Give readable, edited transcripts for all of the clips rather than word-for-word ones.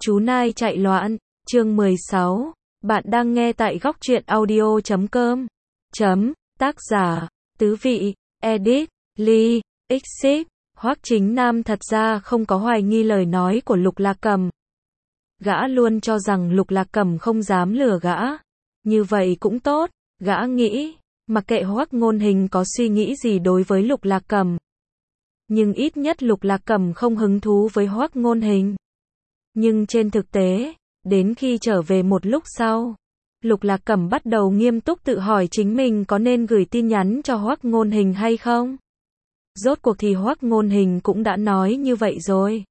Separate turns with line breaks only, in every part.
Chú Nai chạy loạn, chương 16. Bạn đang nghe tại góc truyện audio.com. Tác giả, Tứ Vị, edit, Ly, Xyz. Hoắc Chính Nam thật ra không có hoài nghi lời nói của Lục Lạc Cầm. Gã luôn cho rằng Lục Lạc Cầm không dám lừa gã. Như vậy cũng tốt, gã nghĩ, mặc kệ Hoắc Ngôn Hình có suy nghĩ gì đối với Lục Lạc Cầm. Nhưng ít nhất Lục Lạc Cầm không hứng thú với Hoắc Ngôn Hình. Nhưng trên thực tế, đến khi trở về một lúc sau, Lục Lạc Cầm bắt đầu nghiêm túc tự hỏi chính mình có nên gửi tin nhắn cho Hoắc Ngôn Hình hay không. Rốt cuộc thì Hoắc Ngôn Hình cũng đã nói như vậy rồi.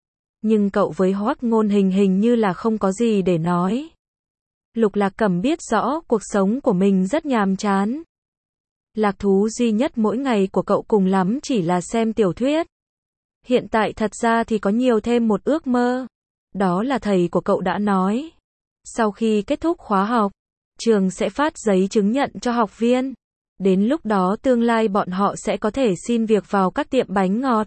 Nhưng cậu với Hoắc Ngôn Hình hình như là không có gì để nói. Lục Lạc Cầm biết rõ cuộc sống của mình rất nhàm chán. Lạc thú duy nhất mỗi ngày của cậu cùng lắm chỉ là xem tiểu thuyết. Hiện tại thật ra thì có nhiều thêm một ước mơ. Đó là thầy của cậu đã nói. Sau khi kết thúc khóa học, trường sẽ phát giấy chứng nhận cho học viên. Đến lúc đó tương lai bọn họ sẽ có thể xin việc vào các tiệm bánh ngọt.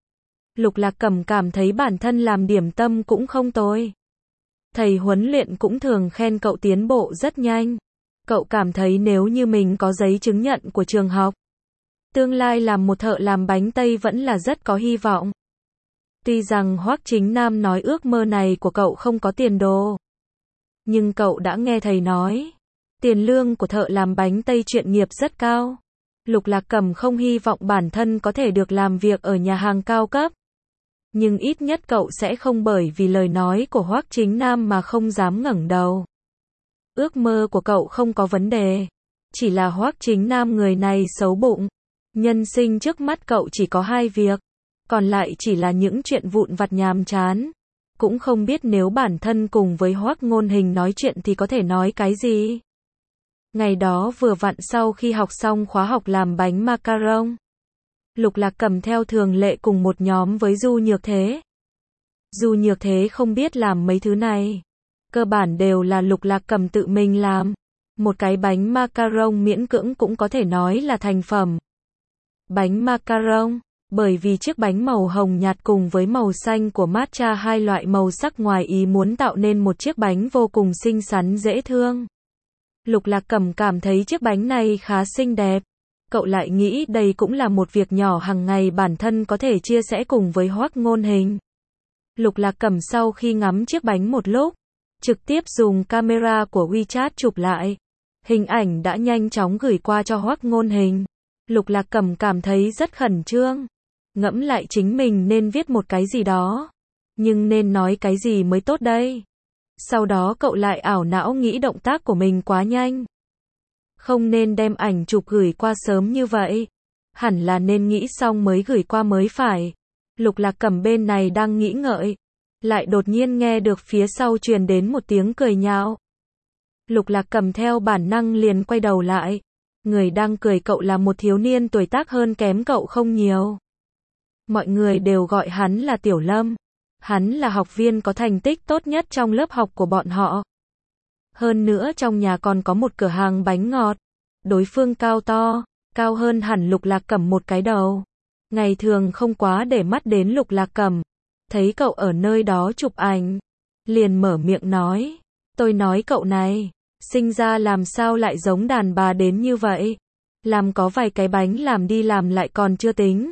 Lục Lạc Cầm cảm thấy bản thân làm điểm tâm cũng không tồi. Thầy huấn luyện cũng thường khen cậu tiến bộ rất nhanh. Cậu cảm thấy nếu như mình có giấy chứng nhận của trường học, tương lai làm một thợ làm bánh Tây vẫn là rất có hy vọng. Tuy rằng Hoắc Chính Nam nói ước mơ này của cậu không có tiền đồ, nhưng cậu đã nghe thầy nói, tiền lương của thợ làm bánh Tây chuyên nghiệp rất cao. Lục Lạc Cầm không hy vọng bản thân có thể được làm việc ở nhà hàng cao cấp. Nhưng ít nhất cậu sẽ không bởi vì lời nói của Hoắc Chính Nam mà không dám ngẩng đầu. Ước mơ của cậu không có vấn đề. Chỉ là Hoắc Chính Nam người này xấu bụng. Nhân sinh trước mắt cậu chỉ có 2 việc. Còn lại chỉ là những chuyện vụn vặt nhàm chán. Cũng không biết nếu bản thân cùng với Hoắc Ngôn Hình nói chuyện thì có thể nói cái gì. Ngày đó vừa vặn sau khi học xong khóa học làm bánh macaron, Lục Lạc Cầm theo thường lệ cùng một nhóm với Du Nhược Thế. Du Nhược Thế không biết làm mấy thứ này. Cơ bản đều là Lục Lạc Cầm tự mình làm. Một cái bánh macaron miễn cưỡng cũng có thể nói là thành phẩm. Bánh macaron, bởi vì chiếc bánh màu hồng nhạt cùng với màu xanh của matcha, hai loại màu sắc ngoài ý muốn tạo nên một chiếc bánh vô cùng xinh xắn dễ thương. Lục Lạc Cầm cảm thấy chiếc bánh này khá xinh đẹp. Cậu lại nghĩ đây cũng là một việc nhỏ hàng ngày bản thân có thể chia sẻ cùng với Hoắc Ngôn Hình. Lục Lạc Cầm sau khi ngắm chiếc bánh một lúc, trực tiếp dùng camera của WeChat chụp lại. Hình ảnh đã nhanh chóng gửi qua cho Hoắc Ngôn Hình. Lục Lạc Cầm cảm thấy rất khẩn trương. Ngẫm lại chính mình nên viết một cái gì đó. Nhưng nên nói cái gì mới tốt đây? Sau đó cậu lại ảo não nghĩ động tác của mình quá nhanh. Không nên đem ảnh chụp gửi qua sớm như vậy. Hẳn là nên nghĩ xong mới gửi qua mới phải. Lục Lạc Cầm bên này đang nghĩ ngợi. Lại đột nhiên nghe được phía sau truyền đến một tiếng cười nhạo. Lục Lạc Cầm theo bản năng liền quay đầu lại. Người đang cười cậu là một thiếu niên tuổi tác hơn kém cậu không nhiều. Mọi người đều gọi hắn là Tiểu Lâm. Hắn là học viên có thành tích tốt nhất trong lớp học của bọn họ. Hơn nữa trong nhà còn có một cửa hàng bánh ngọt. Đối phương cao to, cao hơn hẳn Lục Lạc Cầm một cái đầu. Ngày thường không quá để mắt đến Lục Lạc Cầm. Thấy cậu ở nơi đó chụp ảnh, liền mở miệng nói. Tôi nói cậu này, sinh ra làm sao lại giống đàn bà đến như vậy. Làm có vài cái bánh làm đi làm lại còn chưa tính.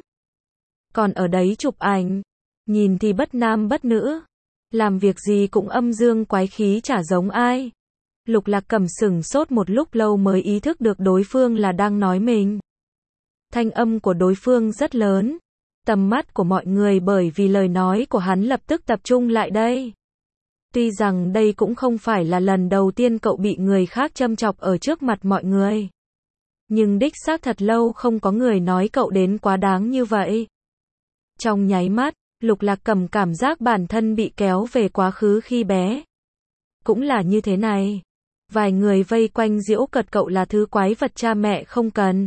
Còn ở đấy chụp ảnh, nhìn thì bất nam bất nữ. Làm việc gì cũng âm dương quái khí chả giống ai. Lục Lạc Cầm sửng sốt một lúc lâu mới ý thức được đối phương là đang nói mình. Thanh âm của đối phương rất lớn. Tầm mắt của mọi người bởi vì lời nói của hắn lập tức tập trung lại đây. Tuy rằng đây cũng không phải là lần đầu tiên cậu bị người khác châm chọc ở trước mặt mọi người. Nhưng đích xác thật lâu không có người nói cậu đến quá đáng như vậy. Trong nháy mắt, Lục Lạc Cầm cảm giác bản thân bị kéo về quá khứ khi bé. Cũng là như thế này. Vài người vây quanh giễu cợt cậu là thứ quái vật cha mẹ không cần.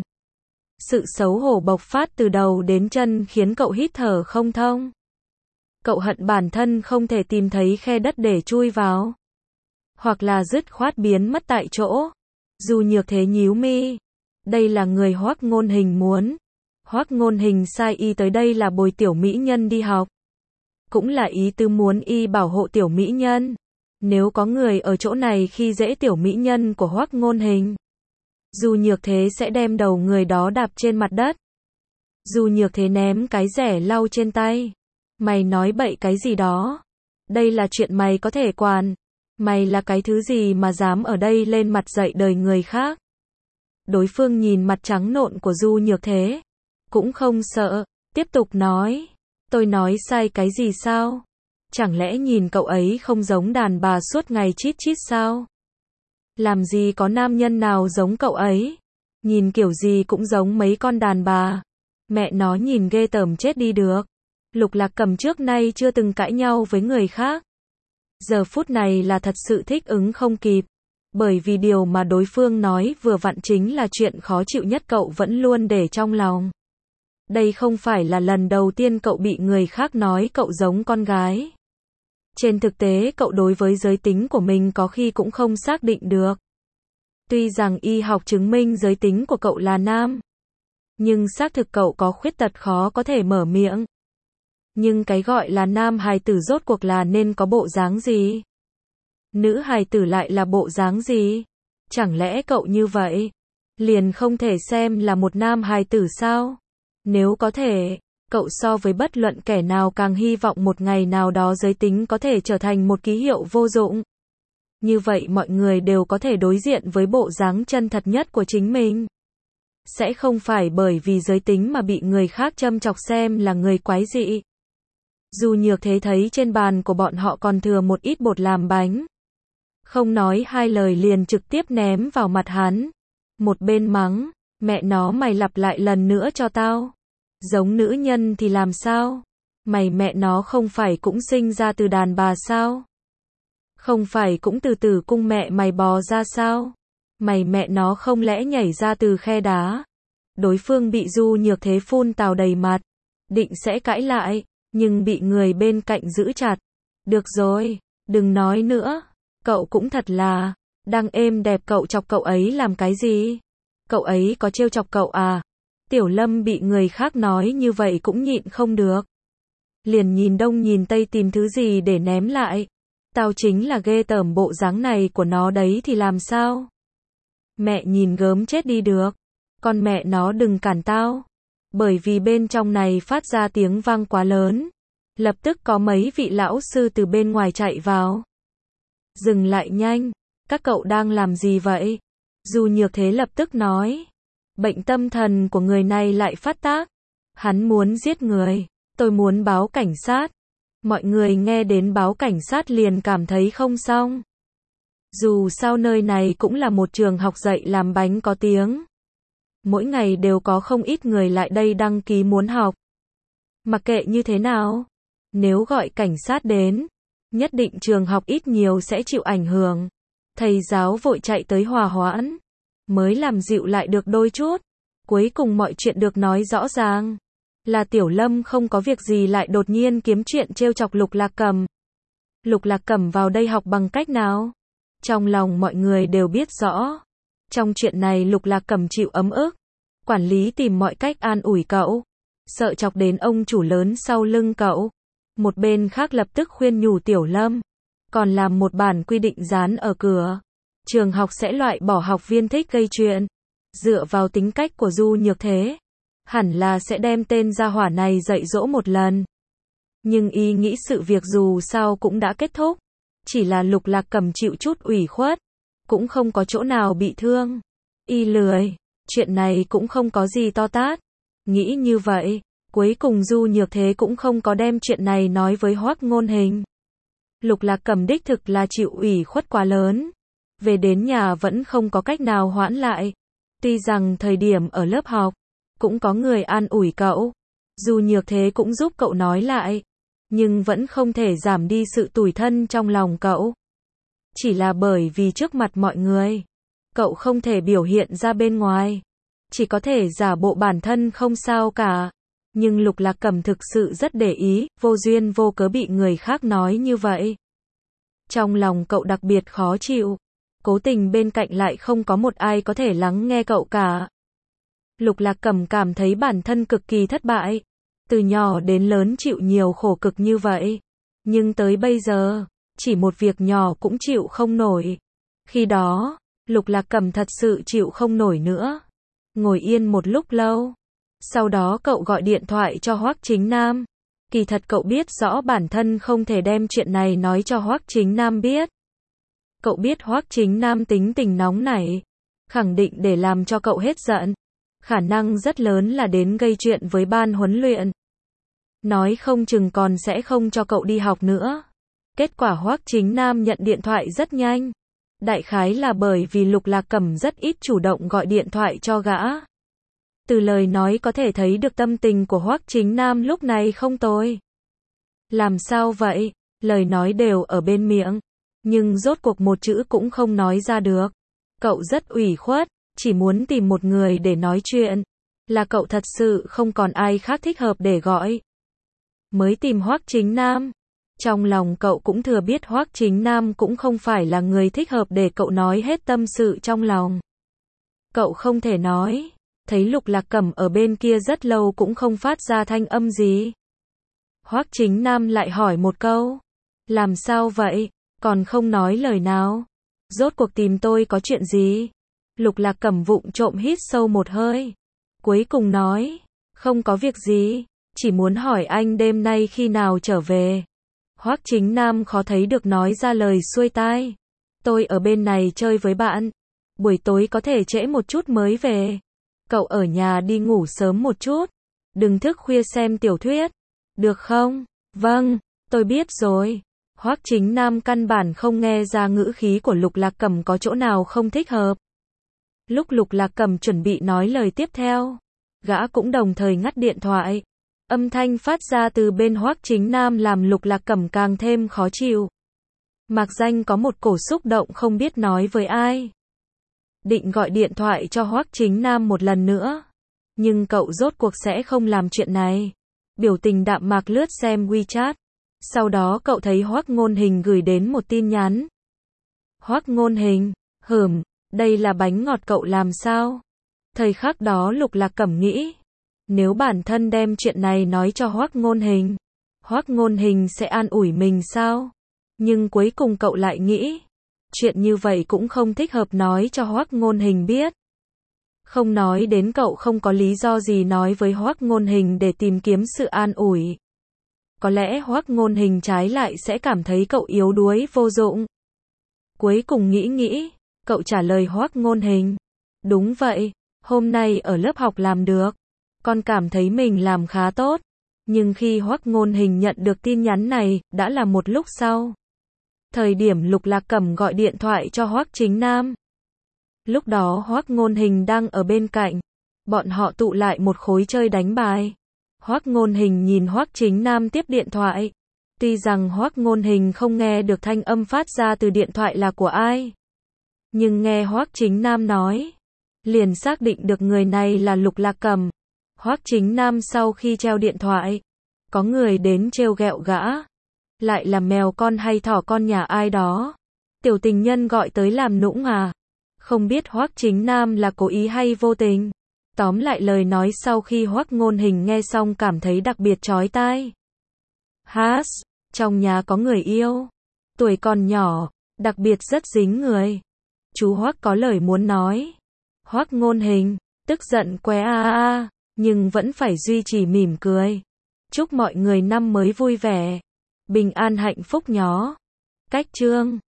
Sự xấu hổ bộc phát từ đầu đến chân khiến cậu hít thở không thông. Cậu hận bản thân không thể tìm thấy khe đất để chui vào. Hoặc là dứt khoát biến mất tại chỗ. Du Nhược Thế nhíu mi. Đây là người Hoắc Ngôn Hình muốn. Hoắc Ngôn Hình sai y tới đây là bồi tiểu mỹ nhân đi học. cũng là ý tứ muốn y bảo hộ tiểu mỹ nhân. Nếu có người ở chỗ này khi dễ tiểu mỹ nhân của Hoắc Ngôn Hình, Du Nhược Thế sẽ đem đầu người đó đạp trên mặt đất. Du Nhược Thế ném cái rẻ lau trên tay. Mày nói bậy cái gì đó? Đây là chuyện mày có thể quản. Mày là cái thứ gì mà dám ở đây lên mặt dạy đời người khác? Đối phương nhìn mặt trắng nộn của Du Nhược Thế, cũng không sợ, tiếp tục nói. Tôi nói sai cái gì sao? Chẳng lẽ nhìn cậu ấy không giống đàn bà suốt ngày chít chít sao? Làm gì có nam nhân nào giống cậu ấy? Nhìn kiểu gì cũng giống mấy con đàn bà. Mẹ nó nhìn ghê tởm chết đi được. Lục Lạc Cầm trước nay chưa từng cãi nhau với người khác. Giờ phút này là thật sự thích ứng không kịp. Bởi vì điều mà đối phương nói vừa vặn chính là chuyện khó chịu nhất cậu vẫn luôn để trong lòng. Đây không phải là lần đầu tiên cậu bị người khác nói cậu giống con gái. Trên thực tế cậu đối với giới tính của mình có khi cũng không xác định được. Tuy rằng y học chứng minh giới tính của cậu là nam, nhưng xác thực cậu có khuyết tật khó có thể mở miệng. Nhưng cái gọi là nam hài tử rốt cuộc là nên có bộ dáng gì? Nữ hài tử lại là bộ dáng gì? Chẳng lẽ cậu như vậy liền không thể xem là một nam hài tử sao? Nếu có thể, cậu so với bất luận kẻ nào càng hy vọng một ngày nào đó giới tính có thể trở thành một ký hiệu vô dụng. Như vậy mọi người đều có thể đối diện với bộ dáng chân thật nhất của chính mình. Sẽ không phải bởi vì giới tính mà bị người khác châm chọc xem là người quái dị. Du Nhược Thế thấy trên bàn của bọn họ còn thừa một ít bột làm bánh. Không nói hai lời liền trực tiếp ném vào mặt hắn. Một bên mắng, mẹ nó mày lặp lại lần nữa cho tao. Giống nữ nhân thì làm sao? Mày mẹ nó không phải cũng sinh ra từ đàn bà sao? Không phải cũng từ tử cung mẹ mày bò ra sao? Mày mẹ nó không lẽ nhảy ra từ khe đá? Đối phương bị Du Nhược Thế phun tào đầy mặt, định sẽ cãi lại, nhưng bị người bên cạnh giữ chặt. Được rồi, đừng nói nữa, cậu cũng thật là, đang êm đẹp cậu chọc cậu ấy làm cái gì? Cậu ấy có trêu chọc cậu à? Tiểu Lâm bị người khác nói như vậy cũng nhịn không được. Liền nhìn đông nhìn tây tìm thứ gì để ném lại. Tao chính là ghê tởm bộ dáng này của nó đấy thì làm sao? Mẹ nhìn gớm chết đi được. Con mẹ nó đừng cản tao. Bởi vì bên trong này phát ra tiếng vang quá lớn. Lập tức có mấy vị lão sư từ bên ngoài chạy vào. Dừng lại nhanh. Các cậu đang làm gì vậy? Du Nhược Thế lập tức nói. Bệnh tâm thần của người này lại phát tác. Hắn muốn giết người. Tôi muốn báo cảnh sát. Mọi người nghe đến báo cảnh sát liền cảm thấy không xong. Dù sao nơi này cũng là một trường học dạy làm bánh có tiếng. Mỗi ngày đều có không ít người lại đây đăng ký muốn học. Mặc kệ như thế nào, nếu gọi cảnh sát đến, nhất định trường học ít nhiều sẽ chịu ảnh hưởng. Thầy giáo vội chạy tới hòa hoãn, mới làm dịu lại được đôi chút. Cuối cùng mọi chuyện được nói rõ ràng. Là Tiểu Lâm không có việc gì lại đột nhiên kiếm chuyện trêu chọc Lục Lạc Cầm. Lục Lạc Cầm vào đây học bằng cách nào? Trong lòng mọi người đều biết rõ. Trong chuyện này Lục Lạc Cầm chịu ấm ức. Quản lý tìm mọi cách an ủi cậu. Sợ chọc đến ông chủ lớn sau lưng cậu. Một bên khác lập tức khuyên nhủ Tiểu Lâm. Còn làm một bản quy định dán ở cửa. Trường học sẽ loại bỏ học viên thích gây chuyện. Dựa vào tính cách của Du Nhược Thế, hẳn là sẽ đem tên gia hỏa này dạy dỗ một lần. Nhưng y nghĩ sự việc dù sao cũng đã kết thúc. Chỉ là Lục Lạc Cầm chịu chút ủy khuất. Cũng không có chỗ nào bị thương. Y lười. Chuyện này cũng không có gì to tát. Nghĩ như vậy, cuối cùng Du Nhược Thế cũng không có đem chuyện này nói với Hoắc Ngôn Hình. Lục Lạc Cầm đích thực là chịu ủy khuất quá lớn. Về đến nhà vẫn không có cách nào hoãn lại. Tuy rằng thời điểm ở lớp học, cũng có người an ủi cậu. Du Nhược Thế cũng giúp cậu nói lại. Nhưng vẫn không thể giảm đi sự tủi thân trong lòng cậu. Chỉ là bởi vì trước mặt mọi người, cậu không thể biểu hiện ra bên ngoài. Chỉ có thể giả bộ bản thân không sao cả. Nhưng Lục Lạc Cầm thực sự rất để ý, vô duyên vô cớ bị người khác nói như vậy. Trong lòng cậu đặc biệt khó chịu. Cố tình bên cạnh lại không có một ai có thể lắng nghe cậu cả. Lục Lạc Cầm cảm thấy bản thân cực kỳ thất bại. Từ nhỏ đến lớn chịu nhiều khổ cực như vậy. Nhưng tới bây giờ, chỉ một việc nhỏ cũng chịu không nổi. Khi đó, Lục Lạc Cầm thật sự chịu không nổi nữa. Ngồi yên một lúc lâu. Sau đó cậu gọi điện thoại cho Hoắc Chính Nam. Kỳ thật cậu biết rõ bản thân không thể đem chuyện này nói cho Hoắc Chính Nam biết. Cậu biết Hoắc Chính Nam tính tình nóng nảy, khẳng định để làm cho cậu hết giận. Khả năng rất lớn là đến gây chuyện với ban huấn luyện. Nói không chừng còn sẽ không cho cậu đi học nữa. Kết quả Hoắc Chính Nam nhận điện thoại rất nhanh. Đại khái là bởi vì Lục Lạc Cầm rất ít chủ động gọi điện thoại cho gã. Từ lời nói có thể thấy được tâm tình của Hoắc Chính Nam lúc này không tồi. Làm sao vậy? Lời nói đều ở bên miệng, nhưng rốt cuộc một chữ cũng không nói ra được. Cậu rất ủy khuất, chỉ muốn tìm một người để nói chuyện. Là cậu thật sự không còn ai khác thích hợp để gọi. Mới tìm Hoắc Chính Nam. Trong lòng cậu cũng thừa biết Hoắc Chính Nam cũng không phải là người thích hợp để cậu nói hết tâm sự trong lòng. Cậu không thể nói. Thấy Lục Lạc Cầm ở bên kia rất lâu cũng không phát ra thanh âm gì. Hoắc Chính Nam lại hỏi một câu. Làm sao vậy? Còn không nói lời nào. Rốt cuộc tìm tôi có chuyện gì? Lục Lạc Cầm vụng trộm hít sâu một hơi. Cuối cùng nói. Không có việc gì. Chỉ muốn hỏi anh đêm nay khi nào trở về. Hoắc Chính Nam khó thấy được nói ra lời xuôi tai. Tôi ở bên này chơi với bạn. Buổi tối có thể trễ một chút mới về. Cậu ở nhà đi ngủ sớm một chút. Đừng thức khuya xem tiểu thuyết. Được không? Vâng, tôi biết rồi. Hoắc Chính Nam căn bản không nghe ra ngữ khí của Lục Lạc Cầm có chỗ nào không thích hợp. Lúc Lục Lạc Cầm chuẩn bị nói lời tiếp theo, gã cũng đồng thời ngắt điện thoại. Âm thanh phát ra từ bên Hoắc Chính Nam làm Lục Lạc Cầm càng thêm khó chịu. Mạc Danh có một cổ xúc động không biết nói với ai. Định gọi điện thoại cho Hoắc Chính Nam một lần nữa. Nhưng cậu rốt cuộc sẽ không làm chuyện này. Biểu tình đạm mạc lướt xem WeChat. Sau đó cậu thấy Hoắc Ngôn Hình gửi đến một tin nhắn. Hoắc Ngôn Hình, đây là bánh ngọt cậu làm sao? Thời khắc đó Lục Lạc Cẩm nghĩ. Nếu bản thân đem chuyện này nói cho Hoắc Ngôn Hình sẽ an ủi mình sao? Nhưng cuối cùng cậu lại nghĩ. Chuyện như vậy cũng không thích hợp nói cho Hoắc Ngôn Hình biết. Không nói đến cậu không có lý do gì nói với Hoắc Ngôn Hình để tìm kiếm sự an ủi. Có lẽ Hoắc Ngôn Hình trái lại sẽ cảm thấy cậu yếu đuối vô dụng. Cuối cùng nghĩ, cậu trả lời Hoắc Ngôn Hình. Đúng vậy, hôm nay ở lớp học làm được. Con cảm thấy mình làm khá tốt. Nhưng khi Hoắc Ngôn Hình nhận được tin nhắn này, đã là một lúc sau. Thời điểm Lục Lạc Cẩm gọi điện thoại cho Hoắc Chính Nam. Lúc đó Hoắc Ngôn Hình đang ở bên cạnh. Bọn họ tụ lại một khối chơi đánh bài. Hoắc Ngôn Hình nhìn Hoắc Chính Nam tiếp điện thoại. Tuy rằng Hoắc Ngôn Hình không nghe được thanh âm phát ra từ điện thoại là của ai. Nhưng nghe Hoắc Chính Nam nói. Liền xác định được người này là Lục Lạc Cẩm. Hoắc Chính Nam sau khi treo điện thoại. Có người đến trêu ghẹo gã. Lại là mèo con hay thỏ con nhà ai đó. Tiểu tình nhân gọi tới làm nũng à? Không biết Hoắc Chính Nam là cố ý hay vô tình. Tóm lại lời nói sau khi Hoắc Ngôn Hình nghe xong cảm thấy đặc biệt chói tai. Trong nhà có người yêu. Tuổi còn nhỏ, đặc biệt rất dính người. Chú Hoắc có lời muốn nói. Hoắc Ngôn Hình, tức giận que nhưng vẫn phải duy trì mỉm cười. Chúc mọi người năm mới vui vẻ. Bình an hạnh phúc nhó. Cách chương